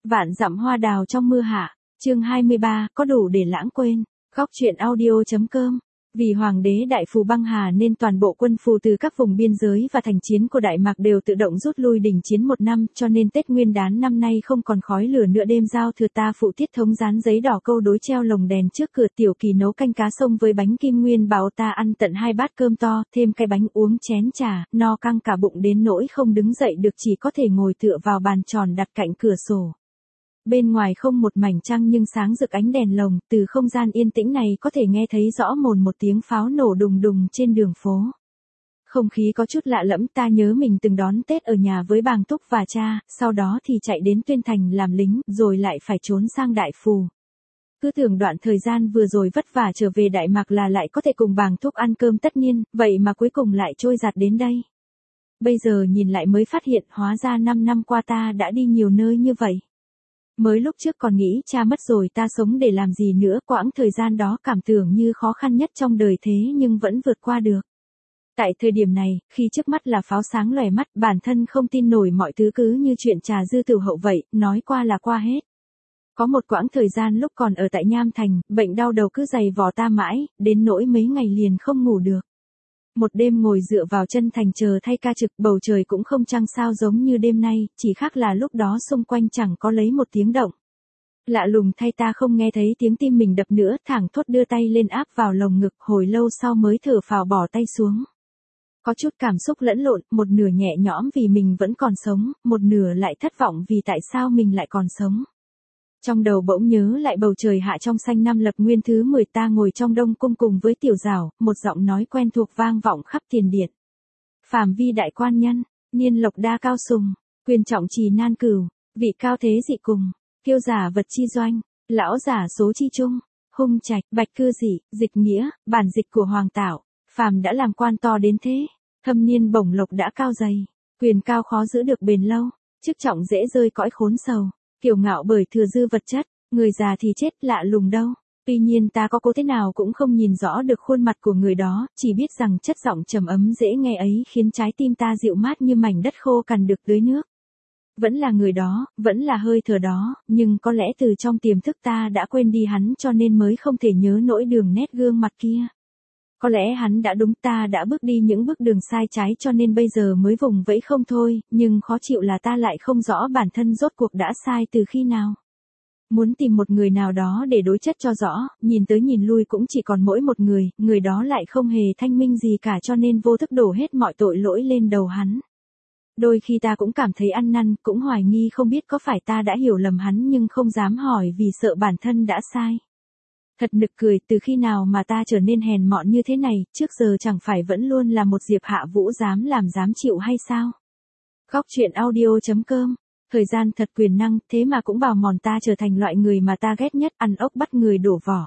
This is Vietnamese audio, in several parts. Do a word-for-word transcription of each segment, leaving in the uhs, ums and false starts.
Vạn dặm hoa đào trong mưa hạ, chương hai mươi ba, có đủ để lãng quên. Góc truyện audio.com. Vì hoàng đế đại phù băng hà nên toàn bộ quân phù từ các vùng biên giới và thành chiến của Đại Mạc đều tự động rút lui đình chiến một năm, cho nên Tết Nguyên đán năm nay không còn khói lửa nữa. Đêm giao thừa ta phụ Tiết Thống dán giấy đỏ câu đối treo lồng đèn trước cửa. Tiểu Kỳ nấu canh cá sông với bánh kim nguyên bảo ta ăn tận hai bát cơm to, thêm cái bánh uống chén trà, no căng cả bụng đến nỗi không đứng dậy được, chỉ có thể ngồi tựa vào bàn tròn đặt cạnh cửa sổ. Bên ngoài không một mảnh trăng nhưng sáng rực ánh đèn lồng, từ không gian yên tĩnh này có thể nghe thấy rõ mồn một tiếng pháo nổ đùng đùng trên đường phố. Không khí có chút lạ lẫm, ta nhớ mình từng đón Tết ở nhà với bàng Túc và cha, sau đó thì chạy đến Tuyên Thành làm lính, rồi lại phải trốn sang Đại Phù. Cứ tưởng đoạn thời gian vừa rồi vất vả trở về Đại Mạc là lại có thể cùng bàng Túc ăn cơm tất niên, vậy mà cuối cùng lại trôi giạt đến đây. Bây giờ nhìn lại mới phát hiện hóa ra năm năm qua ta đã đi nhiều nơi như vậy. Mới lúc trước còn nghĩ cha mất rồi ta sống để làm gì nữa, quãng thời gian đó cảm tưởng như khó khăn nhất trong đời thế nhưng vẫn vượt qua được. Tại thời điểm này, khi trước mắt là pháo sáng lòe mắt, bản thân không tin nổi mọi thứ cứ như chuyện trà dư tiểu hậu vậy, nói qua là qua hết. Có một quãng thời gian lúc còn ở tại Nham Thành, bệnh đau đầu cứ giày vò ta mãi, đến nỗi mấy ngày liền không ngủ được. Một đêm ngồi dựa vào chân thành chờ thay ca trực, bầu trời cũng không trăng sao giống như đêm nay, chỉ khác là lúc đó xung quanh chẳng có lấy một tiếng động. Lạ lùng thay ta không nghe thấy tiếng tim mình đập nữa, thẳng thốt đưa tay lên áp vào lồng ngực, hồi lâu sau mới thở phào bỏ tay xuống. Có chút cảm xúc lẫn lộn, một nửa nhẹ nhõm vì mình vẫn còn sống, một nửa lại thất vọng vì tại sao mình lại còn sống. Trong đầu bỗng nhớ lại bầu trời hạ trong xanh năm Lập Nguyên thứ mười, ta ngồi trong Đông Cung cùng với Tiểu Giảo, một giọng nói quen thuộc vang vọng khắp tiền điện. Phàm vi đại quan nhân, niên lộc đa cao sùng, quyền trọng trì nan cửu, vị cao thế dị cùng, kiêu giả vật chi doanh, lão giả số chi trung, hung trạch, bạch cư dị, dịch nghĩa, bản dịch của hoàng tảo, phàm đã làm quan to đến thế, thâm niên bổng lộc đã cao dày, quyền cao khó giữ được bền lâu, chức trọng dễ rơi cõi khốn sầu. Kiêu ngạo bởi thừa dư vật chất, người già thì chết lạ lùng đâu. Tuy nhiên ta có cố thế nào cũng không nhìn rõ được khuôn mặt của người đó, chỉ biết rằng chất giọng trầm ấm dễ nghe ấy khiến trái tim ta dịu mát như mảnh đất khô cằn được tưới nước. Vẫn là người đó, vẫn là hơi thở đó, nhưng có lẽ từ trong tiềm thức ta đã quên đi hắn cho nên mới không thể nhớ nổi đường nét gương mặt kia. Có lẽ hắn đã đúng, ta đã bước đi những bước đường sai trái cho nên bây giờ mới vùng vẫy không thôi, nhưng khó chịu là ta lại không rõ bản thân rốt cuộc đã sai từ khi nào. Muốn tìm một người nào đó để đối chất cho rõ, nhìn tới nhìn lui cũng chỉ còn mỗi một người, người đó lại không hề thanh minh gì cả cho nên vô thức đổ hết mọi tội lỗi lên đầu hắn. Đôi khi ta cũng cảm thấy ăn năn, cũng hoài nghi không biết có phải ta đã hiểu lầm hắn nhưng không dám hỏi vì sợ bản thân đã sai. Thật nực cười, từ khi nào mà ta trở nên hèn mọn như thế này, trước giờ chẳng phải vẫn luôn là một Diệp Hạ Vũ dám làm dám chịu hay sao? Góc truyện audio.com. Thời gian thật quyền năng, thế mà cũng bào mòn ta trở thành loại người mà ta ghét nhất, ăn ốc bắt người đổ vỏ.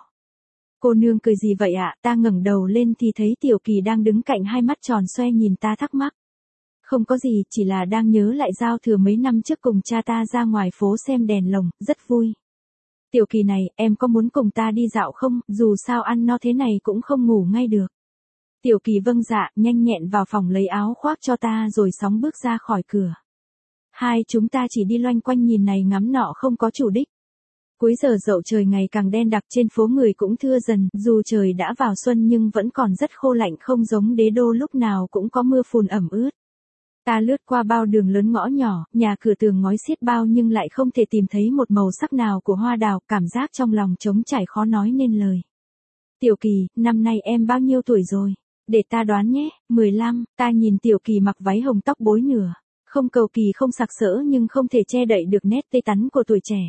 Cô nương cười gì vậy ạ? Ta ngẩng đầu lên thì thấy Tiểu Kỳ đang đứng cạnh, hai mắt tròn xoe nhìn ta thắc mắc. Không có gì, chỉ là đang nhớ lại giao thừa mấy năm trước cùng cha ta ra ngoài phố xem đèn lồng, rất vui. Tiểu Kỳ này, em có muốn cùng ta đi dạo không, dù sao ăn no thế này cũng không ngủ ngay được. Tiểu Kỳ vâng dạ, nhanh nhẹn vào phòng lấy áo khoác cho ta rồi sóng bước ra khỏi cửa. Hai chúng ta chỉ đi loanh quanh nhìn này ngắm nọ không có chủ đích. Cuối giờ dậu trời ngày càng đen đặc, trên phố người cũng thưa dần, dù trời đã vào xuân nhưng vẫn còn rất khô lạnh, không giống đế đô lúc nào cũng có mưa phùn ẩm ướt. Ta lướt qua bao đường lớn ngõ nhỏ, nhà cửa tường ngói xiết bao nhưng lại không thể tìm thấy một màu sắc nào của hoa đào, cảm giác trong lòng trống trải khó nói nên lời. Tiểu Kỳ, năm nay em bao nhiêu tuổi rồi? Để ta đoán nhé, mười lăm, ta nhìn Tiểu Kỳ mặc váy hồng tóc bối nửa. Không cầu kỳ không sặc sỡ nhưng không thể che đậy được nét tươi tắn của tuổi trẻ.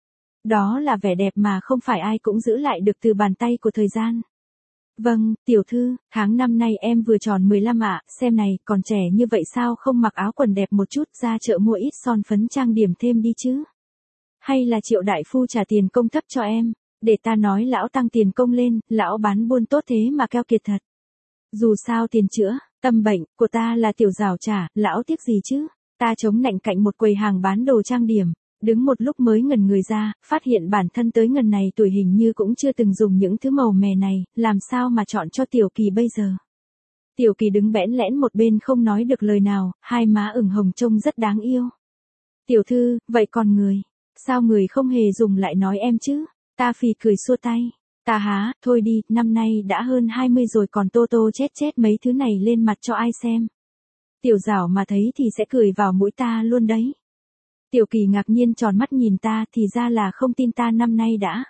Đó là vẻ đẹp mà không phải ai cũng giữ lại được từ bàn tay của thời gian. Vâng, tiểu thư, tháng năm nay em vừa tròn mười lăm ạ, xem này, còn trẻ như vậy sao không mặc áo quần đẹp một chút, ra chợ mua ít son phấn trang điểm thêm đi chứ. Hay là Triệu đại phu trả tiền công thấp cho em, để ta nói lão tăng tiền công lên, lão bán buôn tốt thế mà keo kiệt thật. Dù sao tiền chữa, tâm bệnh, của ta là Tiểu Giảo trả, lão tiếc gì chứ. Ta chống nạnh cạnh một quầy hàng bán đồ trang điểm. Đứng một lúc mới ngẩn người ra, phát hiện bản thân tới ngần này tuổi hình như cũng chưa từng dùng những thứ màu mè này, làm sao mà chọn cho Tiểu Kỳ bây giờ. Tiểu Kỳ đứng bẽn lẽn một bên không nói được lời nào, hai má ửng hồng trông rất đáng yêu. Tiểu thư, vậy còn người? sao người không hề dùng lại nói em chứ? Ta phì cười xua tay. Ta há, thôi đi, năm nay đã hơn hai mươi rồi còn tô tô chết chết mấy thứ này lên mặt cho ai xem. Tiểu Giảo mà thấy thì sẽ cười vào mũi ta luôn đấy. Tiểu Kỳ ngạc nhiên tròn mắt nhìn ta, thì ra là không tin ta năm nay đã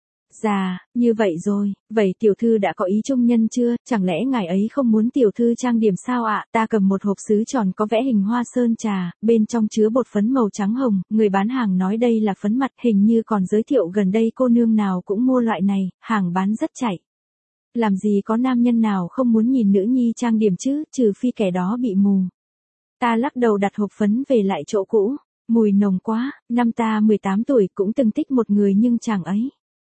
già, như vậy rồi, vậy tiểu thư đã có ý trung nhân chưa, chẳng lẽ ngài ấy không muốn tiểu thư trang điểm sao ạ? Ta cầm một hộp sứ tròn có vẽ hình hoa sơn trà, bên trong chứa bột phấn màu trắng hồng, người bán hàng nói đây là phấn mặt, hình như còn giới thiệu gần đây cô nương nào cũng mua loại này, hàng bán rất chạy. Làm gì có nam nhân nào không muốn nhìn nữ nhi trang điểm chứ, trừ phi kẻ đó bị mù. Ta lắc đầu đặt hộp phấn về lại chỗ cũ, mùi nồng quá, năm ta mười tám tuổi cũng từng thích một người nhưng chàng ấy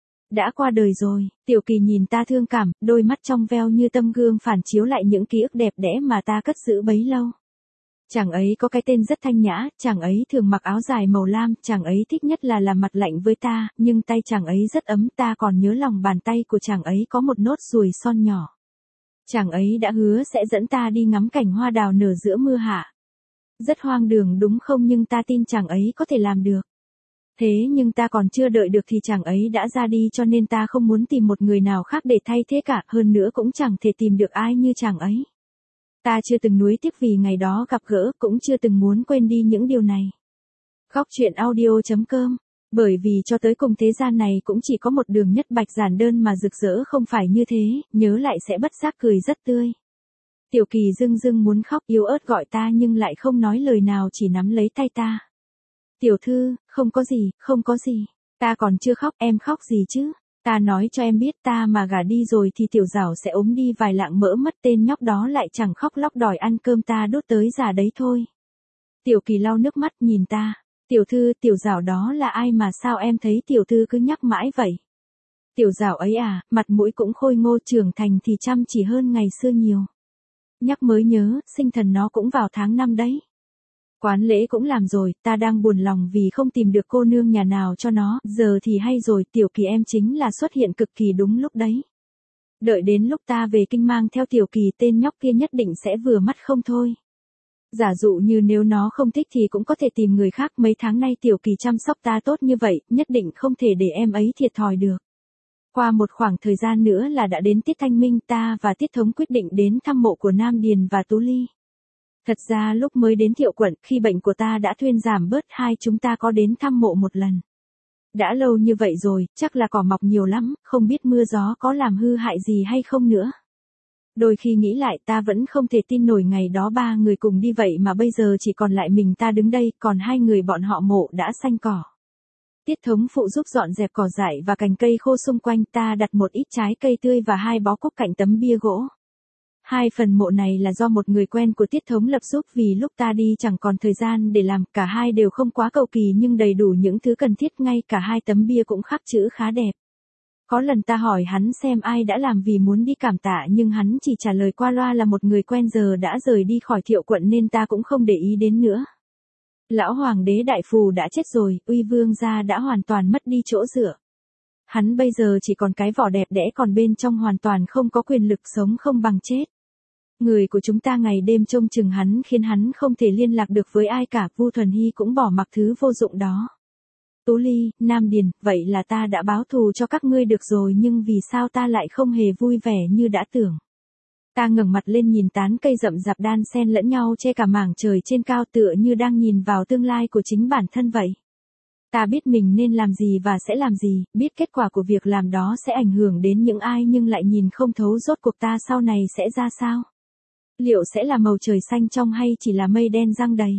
đã qua đời rồi. Tiểu Kỳ nhìn ta thương cảm, đôi mắt trong veo như tấm gương phản chiếu lại những ký ức đẹp đẽ mà ta cất giữ bấy lâu. Chàng ấy có cái tên rất thanh nhã, chàng ấy thường mặc áo dài màu lam, chàng ấy thích nhất là làm mặt lạnh với ta, nhưng tay chàng ấy rất ấm, ta còn nhớ lòng bàn tay của chàng ấy có một nốt ruồi son nhỏ. Chàng ấy đã hứa sẽ dẫn ta đi ngắm cảnh hoa đào nở giữa mưa hạ. Rất hoang đường đúng không, nhưng ta tin chàng ấy có thể làm được. Thế nhưng ta còn chưa đợi được thì chàng ấy đã ra đi, cho nên ta không muốn tìm một người nào khác để thay thế cả, hơn nữa cũng chẳng thể tìm được ai như chàng ấy. Ta chưa từng nuối tiếc vì ngày đó gặp gỡ, cũng chưa từng muốn quên đi những điều này. Góc truyện audio chấm com. Bởi vì cho tới cùng thế gian này cũng chỉ có một đường nhất bạch giản đơn mà rực rỡ không phải như thế, nhớ lại sẽ bất giác cười rất tươi. Tiểu Kỳ dưng dưng muốn khóc, yếu ớt gọi ta nhưng lại không nói lời nào, chỉ nắm lấy tay ta. Tiểu thư, không có gì, không có gì. Ta còn chưa khóc, em khóc gì chứ? Ta nói cho em biết, ta mà gả đi rồi thì Tiểu Giảo sẽ ốm đi vài lạng mỡ mất, tên nhóc đó lại chẳng khóc lóc đòi ăn cơm, ta đốt tới già đấy thôi. Tiểu Kỳ lau nước mắt nhìn ta. Tiểu thư, Tiểu Giảo đó là ai mà sao em thấy tiểu thư cứ nhắc mãi vậy? Tiểu Giảo ấy à, mặt mũi cũng khôi ngô, trưởng thành thì chăm chỉ hơn ngày xưa nhiều. Nhắc mới nhớ, sinh thần nó cũng vào tháng năm đấy. Quán lễ cũng làm rồi, ta đang buồn lòng vì không tìm được cô nương nhà nào cho nó, giờ thì hay rồi, Tiểu Kỳ em chính là xuất hiện cực kỳ đúng lúc đấy. Đợi đến lúc ta về kinh mang theo Tiểu Kỳ, tên nhóc kia nhất định sẽ vừa mắt không thôi. Giả dụ như nếu nó không thích thì cũng có thể tìm người khác, mấy tháng nay Tiểu Kỳ chăm sóc ta tốt như vậy, nhất định không thể để em ấy thiệt thòi được. Qua một khoảng thời gian nữa là đã đến tiết thanh minh, ta và Tiết Thống quyết định đến thăm mộ của Nam Điền và Tú Ly. Thật ra lúc mới đến Thiệu quận, khi bệnh của ta đã thuyên giảm bớt, hai chúng ta có đến thăm mộ một lần. Đã lâu như vậy rồi, chắc là cỏ mọc nhiều lắm, không biết mưa gió có làm hư hại gì hay không nữa. Đôi khi nghĩ lại ta vẫn không thể tin nổi ngày đó ba người cùng đi vậy mà bây giờ chỉ còn lại mình ta đứng đây, còn hai người bọn họ mộ đã xanh cỏ. Tiết Thống phụ giúp dọn dẹp cỏ dại và cành cây khô xung quanh, ta đặt một ít trái cây tươi và hai bó cúc cạnh tấm bia gỗ. Hai phần mộ này là do một người quen của Tiết Thống lập giúp, vì lúc ta đi chẳng còn thời gian để làm, cả hai đều không quá cầu kỳ nhưng đầy đủ những thứ cần thiết, ngay cả hai tấm bia cũng khắc chữ khá đẹp. Có lần ta hỏi hắn xem ai đã làm vì muốn đi cảm tạ, nhưng hắn chỉ trả lời qua loa là một người quen giờ đã rời đi khỏi Thiệu quận nên ta cũng không để ý đến nữa. Lão hoàng đế Đại Phù đã chết rồi, Uy Vương gia đã hoàn toàn mất đi chỗ dựa. Hắn bây giờ chỉ còn cái vỏ đẹp đẽ, còn bên trong hoàn toàn không có quyền lực, sống không bằng chết. Người của chúng ta ngày đêm trông chừng hắn khiến hắn không thể liên lạc được với ai cả, Vu Thuần Hy cũng bỏ mặc thứ vô dụng đó. Tú Ly, Nam Điền, vậy là ta đã báo thù cho các ngươi được rồi, nhưng vì sao ta lại không hề vui vẻ như đã tưởng. Ta ngẩng mặt lên nhìn tán cây rậm rạp đan xen lẫn nhau che cả mảng trời trên cao, tựa như đang nhìn vào tương lai của chính bản thân vậy. Ta biết mình nên làm gì và sẽ làm gì, biết kết quả của việc làm đó sẽ ảnh hưởng đến những ai, nhưng lại nhìn không thấu rốt cuộc ta sau này sẽ ra sao. Liệu sẽ là màu trời xanh trong hay chỉ là mây đen giăng đầy.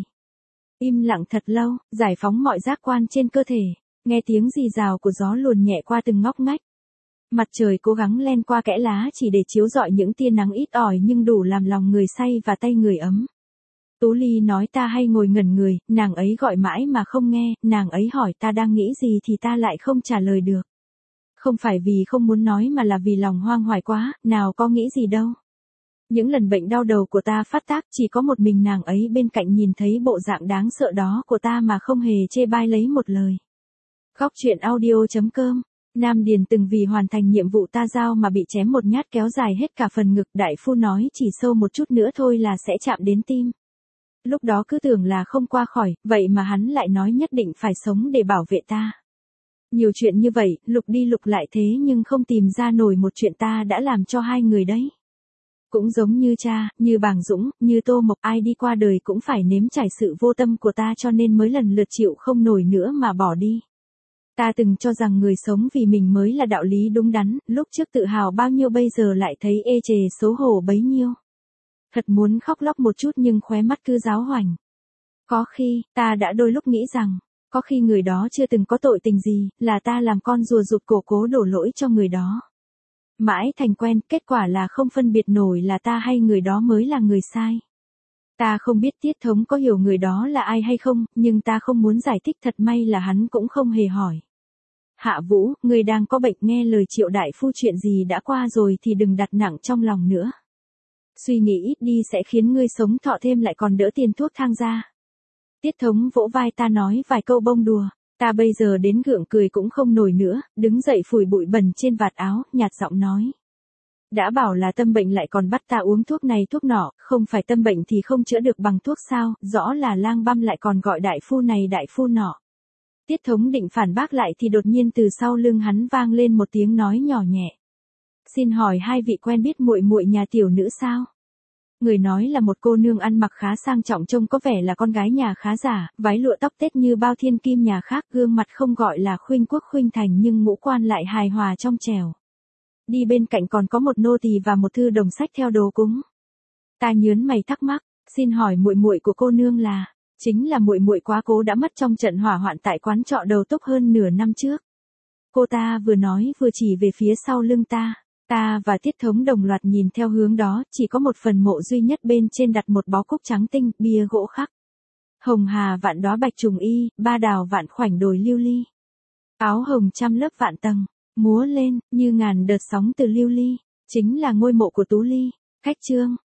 Im lặng thật lâu, giải phóng mọi giác quan trên cơ thể, nghe tiếng rì rào của gió luồn nhẹ qua từng ngóc ngách. Mặt trời cố gắng len qua kẽ lá chỉ để chiếu rọi những tia nắng ít ỏi nhưng đủ làm lòng người say và tay người ấm. Tú Ly nói ta hay ngồi ngẩn người, nàng ấy gọi mãi mà không nghe, nàng ấy hỏi ta đang nghĩ gì thì ta lại không trả lời được. Không phải vì không muốn nói mà là vì lòng hoang hoài quá, nào có nghĩ gì đâu. Những lần bệnh đau đầu của ta phát tác, chỉ có một mình nàng ấy bên cạnh nhìn thấy bộ dạng đáng sợ đó của ta mà không hề chê bai lấy một lời. Góc truyện audio chấm com. Nam Điền từng vì hoàn thành nhiệm vụ ta giao mà bị chém một nhát kéo dài hết cả phần ngực, đại phu nói chỉ sâu một chút nữa thôi là sẽ chạm đến tim. Lúc đó cứ tưởng là không qua khỏi, vậy mà hắn lại nói nhất định phải sống để bảo vệ ta. Nhiều chuyện như vậy, lục đi lục lại thế nhưng không tìm ra nổi một chuyện ta đã làm cho hai người đấy. Cũng giống như cha, như Bàng Dũng, như Tô Mộc, ai đi qua đời cũng phải nếm trải sự vô tâm của ta cho nên mới lần lượt chịu không nổi nữa mà bỏ đi. Ta từng cho rằng người sống vì mình mới là đạo lý đúng đắn, lúc trước tự hào bao nhiêu bây giờ lại thấy ê chề xấu hổ bấy nhiêu. Thật muốn khóc lóc một chút nhưng khóe mắt cứ giáo hoành. Có khi, ta đã đôi lúc nghĩ rằng, có khi người đó chưa từng có tội tình gì, là ta làm con rùa rụt cổ cố đổ lỗi cho người đó. Mãi thành quen, kết quả là không phân biệt nổi là ta hay người đó mới là người sai. Ta không biết Tiết Thống có hiểu người đó là ai hay không, nhưng ta không muốn giải thích, thật may là hắn cũng không hề hỏi. Hạ Vũ, người đang có bệnh, nghe lời Triệu đại phu, chuyện gì đã qua rồi thì đừng đặt nặng trong lòng nữa. Suy nghĩ ít đi sẽ khiến ngươi sống thọ thêm lại còn đỡ tiền thuốc thang ra. Tiết Thống vỗ vai ta nói vài câu bông đùa, ta bây giờ đến gượng cười cũng không nổi nữa, đứng dậy phủi bụi bẩn trên vạt áo, nhạt giọng nói. Đã bảo là tâm bệnh lại còn bắt ta uống thuốc này thuốc nọ, không phải tâm bệnh thì không chữa được bằng thuốc sao, rõ là lang băm lại còn gọi đại phu này đại phu nọ. Tiết Thống định phản bác lại thì đột nhiên từ sau lưng hắn vang lên một tiếng nói nhỏ nhẹ. Xin hỏi hai vị quen biết muội muội nhà tiểu nữ sao? Người nói là một cô nương ăn mặc khá sang trọng, trông có vẻ là con gái nhà khá giả, váy lụa tóc tết như bao thiên kim nhà khác, gương mặt không gọi là khuynh quốc khuynh thành nhưng ngũ quan lại hài hòa trong trẻo. Đi bên cạnh còn có một nô tỳ và một thư đồng sách theo đồ cúng. Ta nhớn mày thắc mắc, xin hỏi muội muội của cô nương là, chính là muội muội quá cố đã mất trong trận hỏa hoạn tại quán trọ Đầu Túc hơn nửa năm trước. Cô ta vừa nói vừa chỉ về phía sau lưng ta. Ta và Tiết Thống đồng loạt nhìn theo hướng đó, chỉ có một phần mộ duy nhất bên trên đặt một bó cúc trắng tinh, bia gỗ khắc. Hồng hà vạn đóa bạch trùng y, ba đào vạn khoảnh đồi lưu ly. Áo hồng trăm lớp vạn tầng, múa lên, như ngàn đợt sóng từ lưu ly. Chính là ngôi mộ của Tú Ly. Khách chương,